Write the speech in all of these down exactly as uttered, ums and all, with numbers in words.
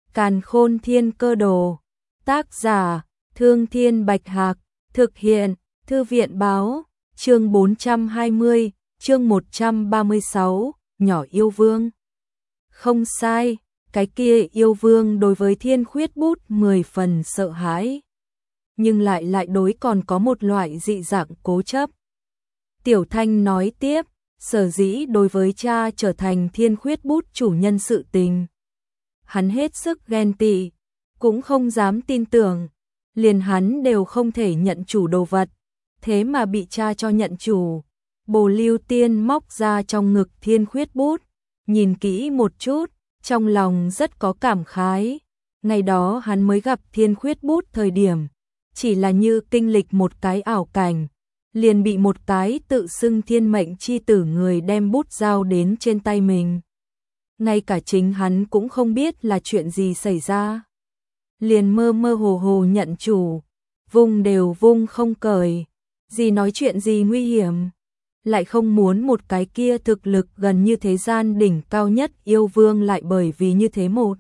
Càn Khôn Thiên Cơ Đồ. Tác giả: Thương Thiên Bạch Hạc. Thực hiện: Thư viện báo. Chương bốn trăm hai mươi, chương một trăm ba mươi sáu, nhỏ yêu vương. Không sai, cái kia yêu vương đối với Thiên Khuyết Bút mười phần sợ hãi, nhưng lại lại đối còn có một loại dị dạng cố chấp. Tiểu Thanh nói tiếp, sở dĩ đối với cha trở thành Thiên Khuyết Bút chủ nhân sự tình, hắn hết sức ghen tị, cũng không dám tin tưởng, liền hắn đều không thể nhận chủ đồ vật, thế mà bị cha cho nhận chủ. Bồ Lưu Tiên móc ra trong ngực Thiên Khuyết Bút, nhìn kỹ một chút, trong lòng rất có cảm khái. Ngày đó hắn mới gặp Thiên Khuyết Bút thời điểm, chỉ là như kinh lịch một cái ảo cảnh, liền bị một cái tự xưng thiên mệnh chi tử người đem bút giao đến trên tay mình. Ngay cả chính hắn cũng không biết là chuyện gì xảy ra, liền mơ mơ hồ hồ nhận chủ, vung đều vung không cởi, gì nói chuyện gì nguy hiểm, lại không muốn một cái kia thực lực gần như thế gian đỉnh cao nhất yêu vương lại bởi vì như thế một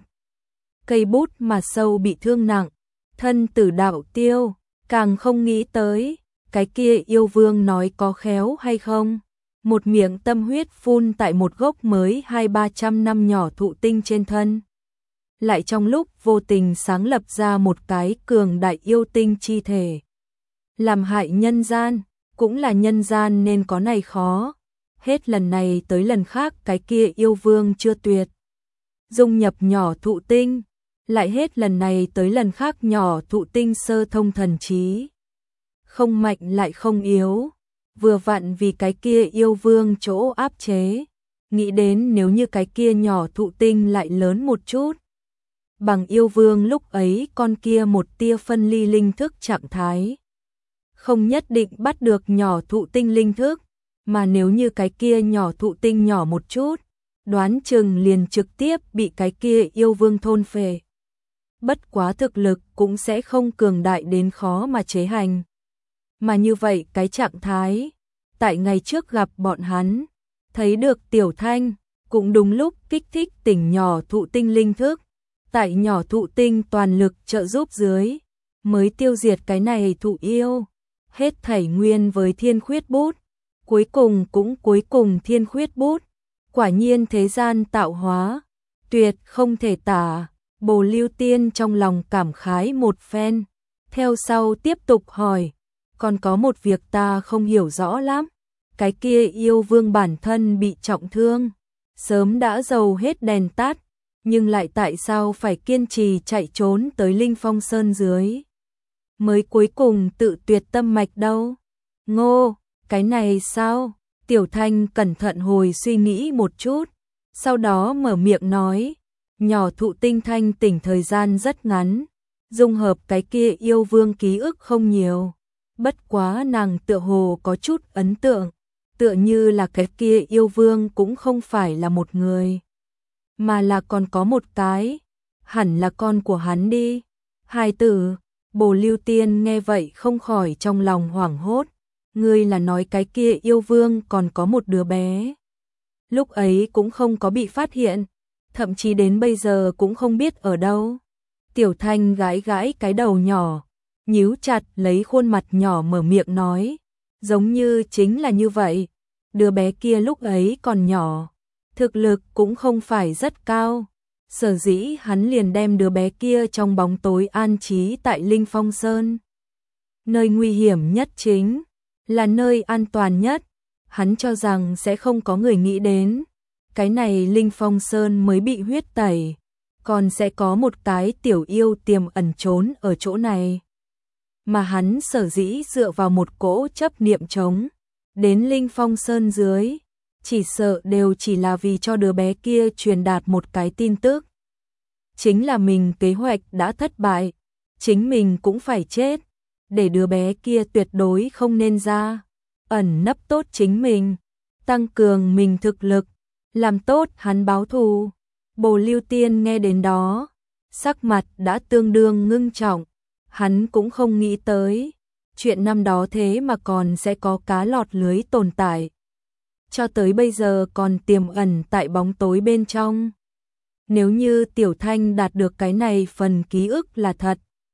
cây bút mà sâu bị thương nặng, thân tử đạo tiêu. Càng không nghĩ tới, cái kia yêu vương nói có khéo hay không, một miệng tâm huyết phun tại một gốc mới hai ba trăm năm nhỏ thụ tinh trên thân, lại trong lúc vô tình sáng lập ra một cái cường đại yêu tinh chi thể, làm hại nhân gian, cũng là nhân gian nên có này khó. Hết lần này tới lần khác cái kia yêu vương chưa tuyệt dung nhập nhỏ thụ tinh, lại hết lần này tới lần khác nhỏ thụ tinh sơ thông thần trí, không mạnh lại không yếu, vừa vặn vì cái kia yêu vương chỗ áp chế. Nghĩ đến nếu như cái kia nhỏ thụ tinh lại lớn một chút, bằng yêu vương lúc ấy con kia một tia phân ly linh thức trạng thái, không nhất định bắt được nhỏ thụ tinh linh thức, mà nếu như cái kia nhỏ thụ tinh nhỏ một chút, đoán chừng liền trực tiếp bị cái kia yêu vương thôn phệ. Bất quá thực lực cũng sẽ không cường đại đến khó mà chế hành. Mà như vậy cái trạng thái, tại ngày trước gặp bọn hắn, thấy được Tiểu Thanh, cũng đúng lúc kích thích tỉnh nhỏ thụ tinh linh thức, tại nhỏ thụ tinh toàn lực trợ giúp dưới, mới tiêu diệt cái này thụ yêu. Hết thảy nguyên với Thiên Khuyết Bút, cuối cùng cũng cuối cùng Thiên Khuyết Bút, quả nhiên thế gian tạo hóa, tuyệt không thể tả. Bồ Lưu Tiên trong lòng cảm khái một phen, theo sau tiếp tục hỏi, còn có một việc ta không hiểu rõ lắm, cái kia yêu vương bản thân bị trọng thương, sớm đã dầu hết đèn tắt, nhưng lại tại sao phải kiên trì chạy trốn tới Linh Phong Sơn dưới, mới cuối cùng tự tuyệt tâm mạch đâu? Ngô, cái này sao? Tiểu Thanh cẩn thận hồi suy nghĩ một chút, sau đó mở miệng nói, nhỏ thụ tinh thanh tỉnh thời gian rất ngắn, dung hợp cái kia yêu vương ký ức không nhiều, bất quá nàng tựa hồ có chút ấn tượng, tựa như là cái kia yêu vương cũng không phải là một người, mà là còn có một cái, hẳn là con của hắn đi. Hài tử. Bồ Lưu Tiên nghe vậy không khỏi trong lòng hoảng hốt, ngươi là nói cái kia yêu vương còn có một đứa bé, lúc ấy cũng không có bị phát hiện, thậm chí đến bây giờ cũng không biết ở đâu. Tiểu Thanh gãi gãi cái đầu nhỏ, nhíu chặt lấy khuôn mặt nhỏ mở miệng nói, giống như chính là như vậy, đứa bé kia lúc ấy còn nhỏ, thực lực cũng không phải rất cao, sở dĩ hắn liền đem đứa bé kia trong bóng tối an trí tại Linh Phong Sơn. Nơi nguy hiểm nhất chính là nơi an toàn nhất, hắn cho rằng sẽ không có người nghĩ đến, cái này Linh Phong Sơn mới bị huyết tẩy, còn sẽ có một cái tiểu yêu tiềm ẩn trốn ở chỗ này. Mà hắn sở dĩ dựa vào một cỗ chấp niệm trống đến Linh Phong Sơn dưới, chỉ sợ đều chỉ là vì cho đứa bé kia truyền đạt một cái tin tức, chính là mình kế hoạch đã thất bại, chính mình cũng phải chết, để đứa bé kia tuyệt đối không nên ra, ẩn nấp tốt chính mình, tăng cường mình thực lực, làm tốt hắn báo thù. Bồ Lưu Tiên nghe đến đó, sắc mặt đã tương đương ngưng trọng, hắn cũng không nghĩ tới, chuyện năm đó thế mà còn sẽ có cá lọt lưới tồn tại, cho tới bây giờ còn tiềm ẩn tại bóng tối bên trong. Nếu như Tiểu Thanh đạt được cái này phần ký ức là thật.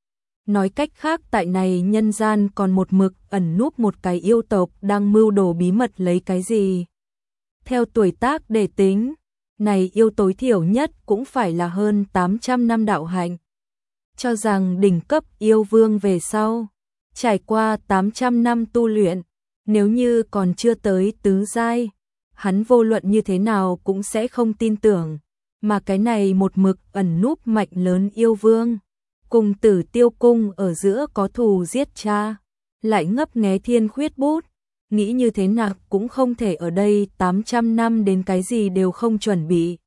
Nói cách khác tại này nhân gian còn một mực ẩn núp một cái yêu tộc đang mưu đồ bí mật lấy cái gì. Theo tuổi tác để tính, này yêu tối thiểu nhất cũng phải là hơn tám trăm năm đạo hạnh. Cho rằng đỉnh cấp yêu vương về sau, trải qua tám trăm năm tu luyện, nếu như còn chưa tới tứ giai, hắn vô luận như thế nào cũng sẽ không tin tưởng, mà cái này một mực ẩn núp mạnh lớn yêu vương, cùng Tử Tiêu cung ở giữa có thù giết cha, lại ngấp nghé thiên khuyết bút, nghĩ như thế nào cũng không thể ở đây tám trăm năm đến cái gì đều không chuẩn bị.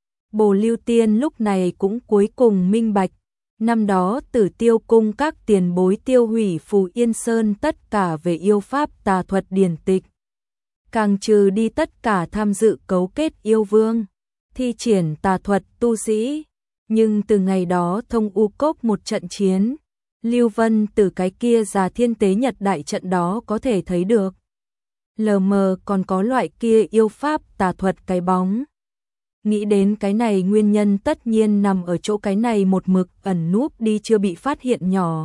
Bồ Lưu Tiên lúc này cũng cuối cùng minh bạch, năm đó Tử Tiêu cung các tiền bối tiêu hủy Phù Yên Sơn tất cả về yêu pháp tà thuật điển tịch, càng trừ đi tất cả tham dự cấu kết yêu vương, thi triển tà thuật tu sĩ. Nhưng từ ngày đó thông u cốc một trận chiến, Lưu Vân từ cái kia già thiên tế nhật đại trận đó có thể thấy được. Lờ mờ còn có loại kia yêu pháp tà thuật cái bóng. Nghĩ đến cái này nguyên nhân tất nhiên nằm ở chỗ cái này một mực ẩn núp đi chưa bị phát hiện nhỏ.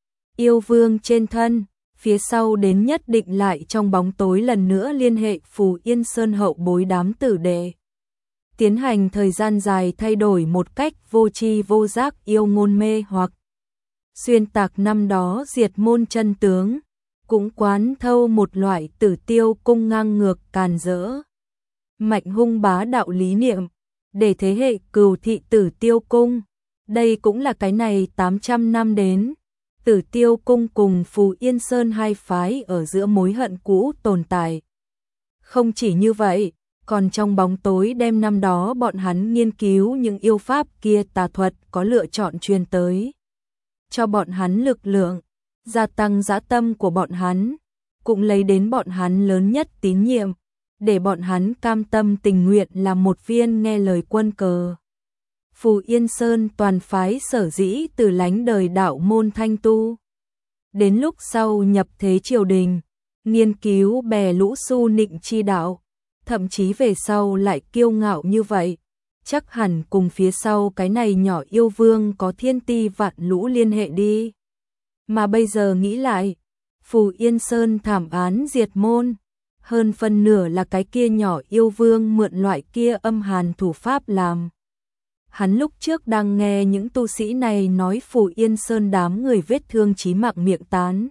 Yêu vương trên thân, phía sau đến nhất định lại trong bóng tối lần nữa liên hệ Phù Yên Sơn hậu bối đám tử đệ. Tiến hành thời gian dài thay đổi một cách vô tri vô giác yêu ngôn mê hoặc xuyên tạc năm đó diệt môn chân tướng, cũng quán thâu một loại Tử Tiêu cung ngang ngược càn rỡ, mạnh hung bá đạo lý niệm, để thế hệ cừu thị Tử Tiêu cung. Đây cũng là cái này tám trăm năm đến, Tử Tiêu cung cùng Phù Yên Sơn hai phái ở giữa mối hận cũ tồn tại. Không chỉ như vậy, còn trong bóng tối đêm năm đó bọn hắn nghiên cứu những yêu pháp kia tà thuật có lựa chọn truyền tới. Cho bọn hắn lực lượng, gia tăng dã tâm của bọn hắn, cũng lấy đến bọn hắn lớn nhất tín nhiệm, để bọn hắn cam tâm tình nguyện làm một viên nghe lời quân cờ. Phù Yên Sơn toàn phái sở dĩ từ lánh đời đạo môn thanh tu. Đến lúc sau nhập thế triều đình, nghiên cứu bè lũ su nịnh chi đạo, thậm chí về sau lại kiêu ngạo như vậy, chắc hẳn cùng phía sau cái này nhỏ yêu vương có thiên ti vạn lũ liên hệ đi. Mà bây giờ nghĩ lại, Phù Yên Sơn thảm án diệt môn, hơn phân nửa là cái kia nhỏ yêu vương mượn loại kia âm hàn thủ pháp làm. Hắn lúc trước đang nghe những tu sĩ này nói Phù Yên Sơn đám người vết thương chí mạng miệng tán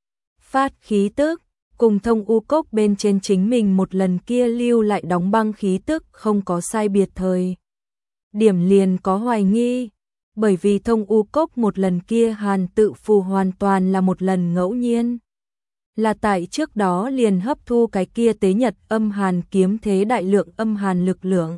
phát khí tức, cùng thông u cốc bên trên chính mình một lần kia lưu lại đóng băng khí tức không có sai biệt thời. Điểm liền có hoài nghi, bởi vì thông u cốc một lần kia hàn tự phù hoàn toàn là một lần ngẫu nhiên. Là tại trước đó liền hấp thu cái kia tế nhật âm hàn kiếm thế đại lượng âm hàn lực lượng,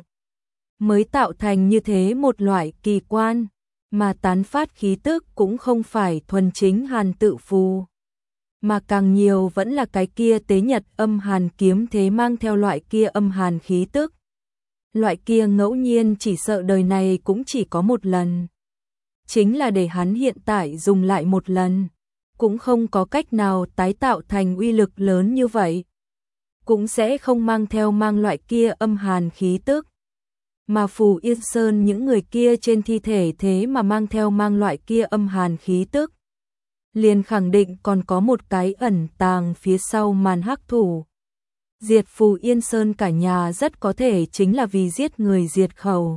mới tạo thành như thế một loại kỳ quan, mà tán phát khí tức cũng không phải thuần chính hàn tự phù, mà càng nhiều vẫn là cái kia tế nhật âm hàn kiếm thế mang theo loại kia âm hàn khí tức. Loại kia ngẫu nhiên chỉ sợ đời này cũng chỉ có một lần. Chính là để hắn hiện tại dùng lại một lần, cũng không có cách nào tái tạo thành uy lực lớn như vậy. Cũng sẽ không mang theo mang loại kia âm hàn khí tức. Mà Phù Yên Sơn những người kia trên thi thể thế mà mang theo mang loại kia âm hàn khí tức, liền khẳng định còn có một cái ẩn tàng phía sau màn hắc thủ. Diệt Phù Yên Sơn cả nhà rất có thể chính là vì giết người diệt khẩu,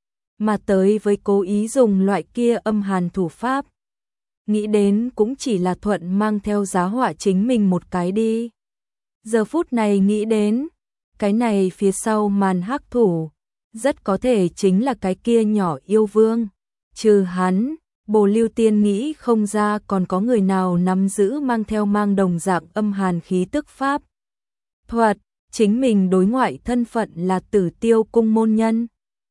mà tới với cố ý dùng loại kia âm hàn thủ pháp. Nghĩ đến cũng chỉ là thuận mang theo giá họa chính mình một cái đi. Giờ phút này nghĩ đến, cái này phía sau màn hắc thủ, rất có thể chính là cái kia nhỏ yêu vương. Trừ hắn, Bồ Lưu Tiên nghĩ không ra còn có người nào nắm giữ mang theo mang đồng dạng âm hàn khí tức pháp thuật, chính mình đối ngoại thân phận là Tử Tiêu cung môn nhân.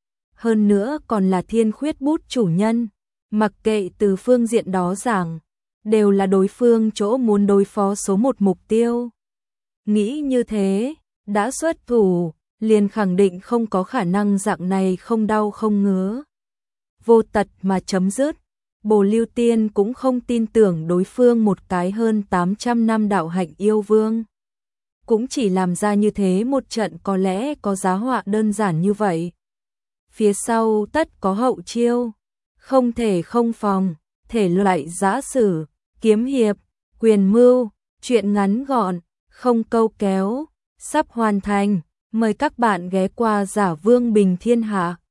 Hơn nữa còn là Thiên Khuyết bút chủ nhân, mặc kệ từ phương diện đó giảng, đều là đối phương chỗ muốn đối phó số một mục tiêu. Nghĩ như thế, đã xuất thủ, liền khẳng định không có khả năng dạng này không đau không ngứa vô tật mà chấm dứt. Bồ Lưu Tiên cũng không tin tưởng đối phương một cái hơn tám trăm năm đạo hạnh yêu vương. Cũng chỉ làm ra như thế một trận có lẽ có giá họa đơn giản như vậy. phía sau tất có hậu chiêu, không thể không phòng, thể loại giã sử, kiếm hiệp, quyền mưu, truyện ngắn gọn, không câu kéo, sắp hoàn thành, mời các bạn ghé qua Giả Vương Bình Thiên Hạ.